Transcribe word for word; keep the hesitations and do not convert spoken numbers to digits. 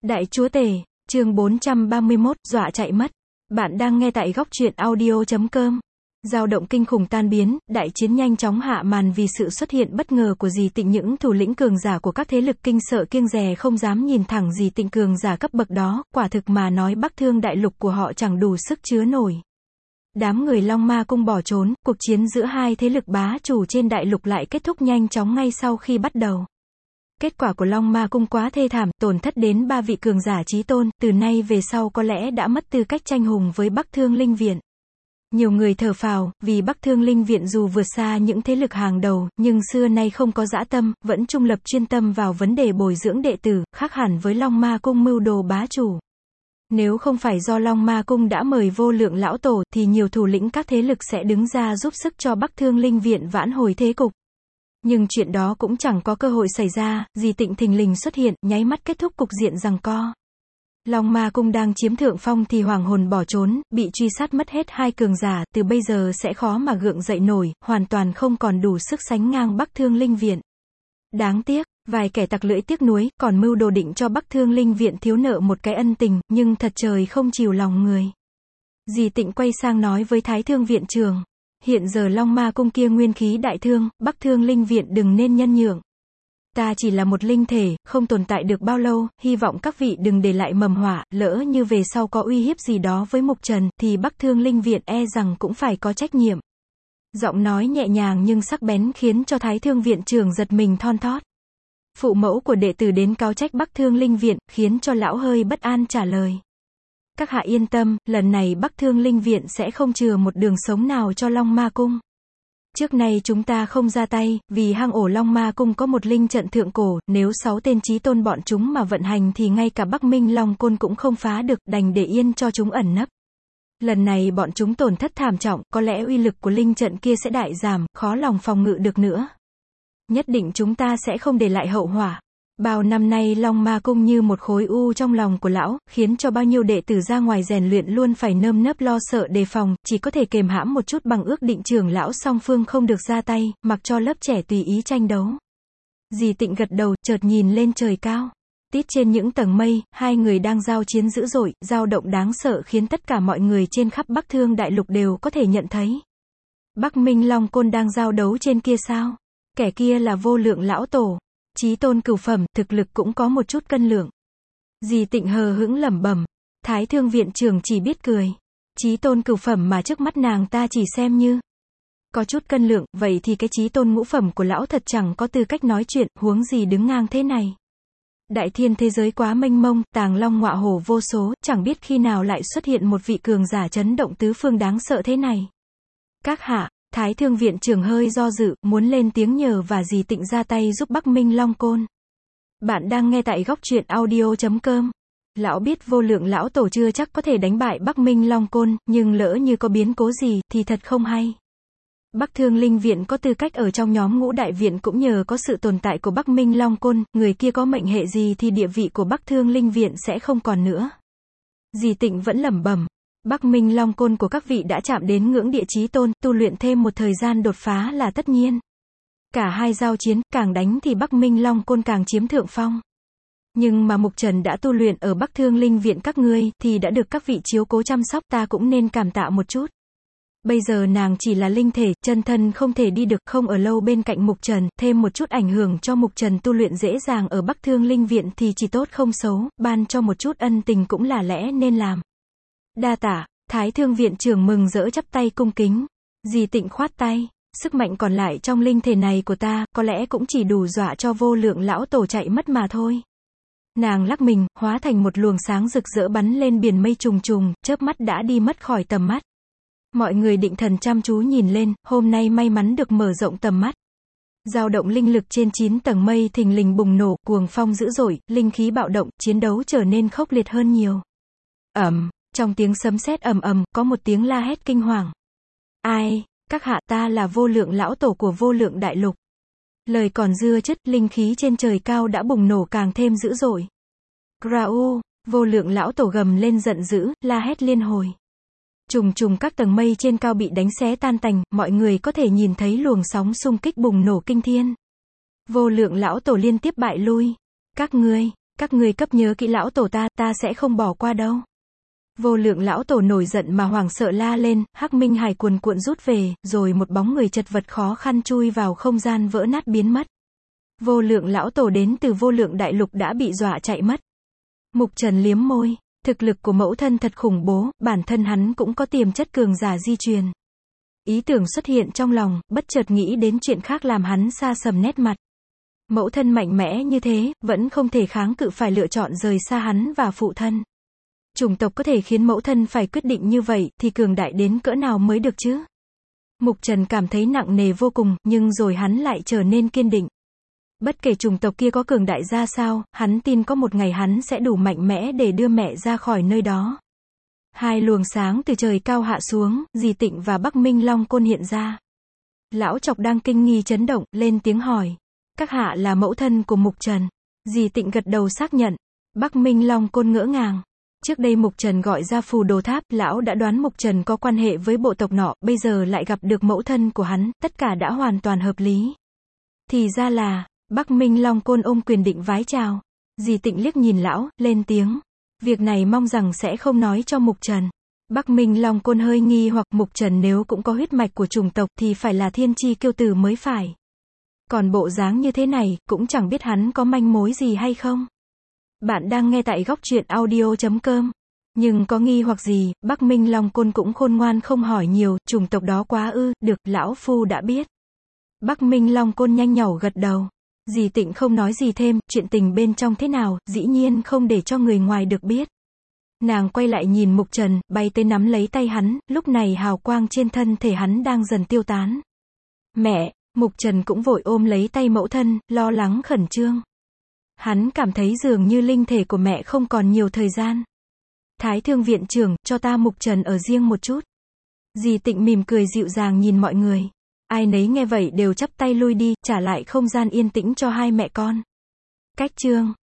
Đại chúa tể, chương bốn trăm ba mươi mốt, dọa chạy mất. Bạn đang nghe tại góc truyện audio chấm com. Dao động kinh khủng tan biến, đại chiến nhanh chóng hạ màn vì sự xuất hiện bất ngờ của Dì Tịnh. Những thủ lĩnh cường giả của các thế lực kinh sợ kiêng dè không dám nhìn thẳng Dì Tịnh cường giả cấp bậc đó, quả thực mà nói Bắc Thương đại lục của họ chẳng đủ sức chứa nổi. Đám người Long Ma Cung bỏ trốn, cuộc chiến giữa hai thế lực bá chủ trên đại lục lại kết thúc nhanh chóng ngay sau khi bắt đầu. Kết quả của Long Ma Cung quá thê thảm, tổn thất đến ba vị cường giả chí tôn, từ nay về sau có lẽ đã mất tư cách tranh hùng với Bắc Thương Linh Viện. Nhiều người thở phào, vì Bắc Thương Linh Viện dù vượt xa những thế lực hàng đầu, nhưng xưa nay không có dã tâm, vẫn trung lập chuyên tâm vào vấn đề bồi dưỡng đệ tử, khác hẳn với Long Ma Cung mưu đồ bá chủ. Nếu không phải do Long Ma Cung đã mời Vô Lượng lão tổ, thì nhiều thủ lĩnh các thế lực sẽ đứng ra giúp sức cho Bắc Thương Linh Viện vãn hồi thế cục. Nhưng chuyện đó cũng chẳng có cơ hội xảy ra, Dì Tịnh thình lình xuất hiện, nháy mắt kết thúc cục diện giằng co. Long Ma Cung đang chiếm thượng phong thì hoàng hồn bỏ trốn, bị truy sát mất hết hai cường giả, từ bây giờ sẽ khó mà gượng dậy nổi, hoàn toàn không còn đủ sức sánh ngang Bắc Thương Linh Viện. Đáng tiếc, vài kẻ tặc lưỡi tiếc nuối, còn mưu đồ định cho Bắc Thương Linh Viện thiếu nợ một cái ân tình, nhưng thật trời không chiều lòng người. Dì Tịnh quay sang nói với Thái Thương Viện trưởng. Hiện giờ Long Ma Cung kia nguyên khí đại thương, Bắc Thương Linh Viện đừng nên nhân nhượng. Ta chỉ là một linh thể, không tồn tại được bao lâu, hy vọng các vị đừng để lại mầm họa, lỡ như về sau có uy hiếp gì đó với Mục Trần, thì Bắc Thương Linh Viện e rằng cũng phải có trách nhiệm. Giọng nói nhẹ nhàng nhưng sắc bén khiến cho Thái Thương Viện trưởng giật mình thon thót. Phụ mẫu của đệ tử đến cáo trách Bắc Thương Linh Viện, khiến cho lão hơi bất an trả lời. Các hạ yên tâm, lần này Bắc Thương Linh Viện sẽ không chừa một đường sống nào cho Long Ma Cung. Trước nay chúng ta không ra tay, vì hang ổ Long Ma Cung có một linh trận thượng cổ, nếu sáu tên chí tôn bọn chúng mà vận hành thì ngay cả Bắc Minh Long Côn cũng không phá được, đành để yên cho chúng ẩn nấp. Lần này bọn chúng tổn thất thảm trọng, có lẽ uy lực của linh trận kia sẽ đại giảm, khó lòng phòng ngự được nữa. Nhất định chúng ta sẽ không để lại hậu họa. Bao năm nay Long Ma Cung như một khối u trong lòng của lão, khiến cho bao nhiêu đệ tử ra ngoài rèn luyện luôn phải nơm nớp lo sợ đề phòng, chỉ có thể kềm hãm một chút bằng ước định trưởng lão song phương không được ra tay, mặc cho lớp trẻ tùy ý tranh đấu. Dì Tịnh gật đầu, chợt nhìn lên trời cao. Tít trên những tầng mây, hai người đang giao chiến dữ dội, dao động đáng sợ khiến tất cả mọi người trên khắp Bắc Thương đại lục đều có thể nhận thấy. Bắc Minh Long Côn đang giao đấu trên kia sao? Kẻ kia là Vô Lượng lão tổ. Chí tôn cửu phẩm, thực lực cũng có một chút cân lượng. Dì Tịnh hờ hững lẩm bẩm. Thái Thương Viện trưởng chỉ biết cười. Chí tôn cửu phẩm mà trước mắt nàng ta chỉ xem như có chút cân lượng, vậy thì cái chí tôn ngũ phẩm của lão thật chẳng có tư cách nói chuyện, huống gì đứng ngang thế này. Đại thiên thế giới quá mênh mông, tàng long ngọa hổ vô số, chẳng biết khi nào lại xuất hiện một vị cường giả chấn động tứ phương đáng sợ thế này. Các hạ. Thái Thương Viện trưởng hơi do dự, muốn lên tiếng nhờ và Dì Tịnh ra tay giúp Bắc Minh Long Côn. Bạn đang nghe tại góc truyện audio chấm com. Lão biết Vô Lượng lão tổ chưa chắc có thể đánh bại Bắc Minh Long Côn, nhưng lỡ như có biến cố gì, thì thật không hay. Bắc Thương Linh Viện có tư cách ở trong nhóm ngũ đại viện cũng nhờ có sự tồn tại của Bắc Minh Long Côn, người kia có mệnh hệ gì thì địa vị của Bắc Thương Linh Viện sẽ không còn nữa. Dì Tịnh vẫn lẩm bẩm. Bắc Minh Long Côn của các vị đã chạm đến ngưỡng địa chí tôn, tu luyện thêm một thời gian đột phá là tất nhiên. Cả hai giao chiến, càng đánh thì Bắc Minh Long Côn càng chiếm thượng phong. Nhưng mà Mục Trần đã tu luyện ở Bắc Thương Linh Viện các ngươi, thì đã được các vị chiếu cố chăm sóc, ta cũng nên cảm tạ một chút. Bây giờ nàng chỉ là linh thể, chân thân không thể đi được, không ở lâu bên cạnh Mục Trần, thêm một chút ảnh hưởng cho Mục Trần tu luyện dễ dàng ở Bắc Thương Linh Viện thì chỉ tốt không xấu, ban cho một chút ân tình cũng là lẽ nên làm. Đa tả. Thái Thương Viện trưởng mừng rỡ chắp tay cung kính. Dì Tịnh khoát tay. Sức mạnh còn lại trong linh thể này của ta, có lẽ cũng chỉ đủ dọa cho Vô Lượng lão tổ chạy mất mà thôi. Nàng lắc mình, hóa thành một luồng sáng rực rỡ bắn lên biển mây trùng trùng, chớp mắt đã đi mất khỏi tầm mắt. Mọi người định thần chăm chú nhìn lên, hôm nay may mắn được mở rộng tầm mắt. Dao động linh lực trên chín tầng mây thình lình bùng nổ, cuồng phong dữ dội, linh khí bạo động, chiến đấu trở nên khốc liệt hơn nhiều. Ầm. Trong tiếng sấm sét ầm ầm, có một tiếng la hét kinh hoàng. Ai, các hạ, ta là Vô Lượng lão tổ của Vô Lượng đại lục. Lời còn dưa chứt, linh khí trên trời cao đã bùng nổ càng thêm dữ dội. Grau, Vô Lượng lão tổ gầm lên giận dữ, la hét liên hồi. Trùng trùng các tầng mây trên cao bị đánh xé tan tành, mọi người có thể nhìn thấy luồng sóng xung kích bùng nổ kinh thiên. Vô Lượng lão tổ liên tiếp bại lui. Các ngươi, Các ngươi cấp nhớ kỹ lão tổ ta, ta sẽ không bỏ qua đâu. Vô lượng lão tổ nổi giận mà hoảng sợ la lên, Hắc Minh Hải cuồn cuộn rút về, rồi một bóng người chật vật khó khăn chui vào không gian vỡ nát biến mất. Vô lượng lão tổ đến từ vô lượng đại lục đã bị dọa chạy mất. Mục Trần liếm môi, thực lực của mẫu thân thật khủng bố, bản thân hắn cũng có tiềm chất cường giả di truyền. Ý tưởng xuất hiện trong lòng, bất chợt nghĩ đến chuyện khác làm hắn sa sầm nét mặt. Mẫu thân mạnh mẽ như thế, vẫn không thể kháng cự phải lựa chọn rời xa hắn và phụ thân. Chủng tộc có thể khiến mẫu thân phải quyết định như vậy, thì cường đại đến cỡ nào mới được chứ? Mục Trần cảm thấy nặng nề vô cùng, nhưng rồi hắn lại trở nên kiên định. Bất kể chủng tộc kia có cường đại ra sao, hắn tin có một ngày hắn sẽ đủ mạnh mẽ để đưa mẹ ra khỏi nơi đó. Hai luồng sáng từ trời cao hạ xuống, Dì Tịnh và Bắc Minh Long Côn hiện ra. Lão Chọc đang kinh nghi chấn động, lên tiếng hỏi. Các hạ là mẫu thân của Mục Trần. Dì Tịnh gật đầu xác nhận. Bắc Minh Long Côn ngỡ ngàng. Trước đây Mục Trần gọi ra phù đồ tháp, lão đã đoán Mục Trần có quan hệ với bộ tộc nọ, bây giờ lại gặp được mẫu thân của hắn, tất cả đã hoàn toàn hợp lý. Thì ra là, Bắc Minh Long Côn ôm quyền định vái chào. Dì Tịnh liếc nhìn lão, lên tiếng. Việc này mong rằng sẽ không nói cho Mục Trần. Bắc Minh Long Côn hơi nghi hoặc Mục Trần nếu cũng có huyết mạch của chủng tộc thì phải là thiên chi kiêu tử mới phải. Còn bộ dáng như thế này, cũng chẳng biết hắn có manh mối gì hay không. Bạn đang nghe tại góc truyện audio chấm com. Nhưng có nghi hoặc gì, Bắc Minh Long Côn cũng khôn ngoan không hỏi nhiều, chủng tộc đó quá ư, được, lão phu đã biết. Bắc Minh Long Côn nhanh nhảu gật đầu. Dì Tịnh không nói gì thêm, chuyện tình bên trong thế nào, dĩ nhiên không để cho người ngoài được biết. Nàng quay lại nhìn Mục Trần, bay tới nắm lấy tay hắn, lúc này hào quang trên thân thể hắn đang dần tiêu tán. Mẹ, Mục Trần cũng vội ôm lấy tay mẫu thân, lo lắng khẩn trương. Hắn cảm thấy dường như linh thể của mẹ không còn nhiều thời gian. Thái Thương viện trưởng, cho ta Mục Trần ở riêng một chút. Dì Tịnh mỉm cười dịu dàng nhìn mọi người. Ai nấy nghe vậy đều chắp tay lui đi, trả lại không gian yên tĩnh cho hai mẹ con. Cách chương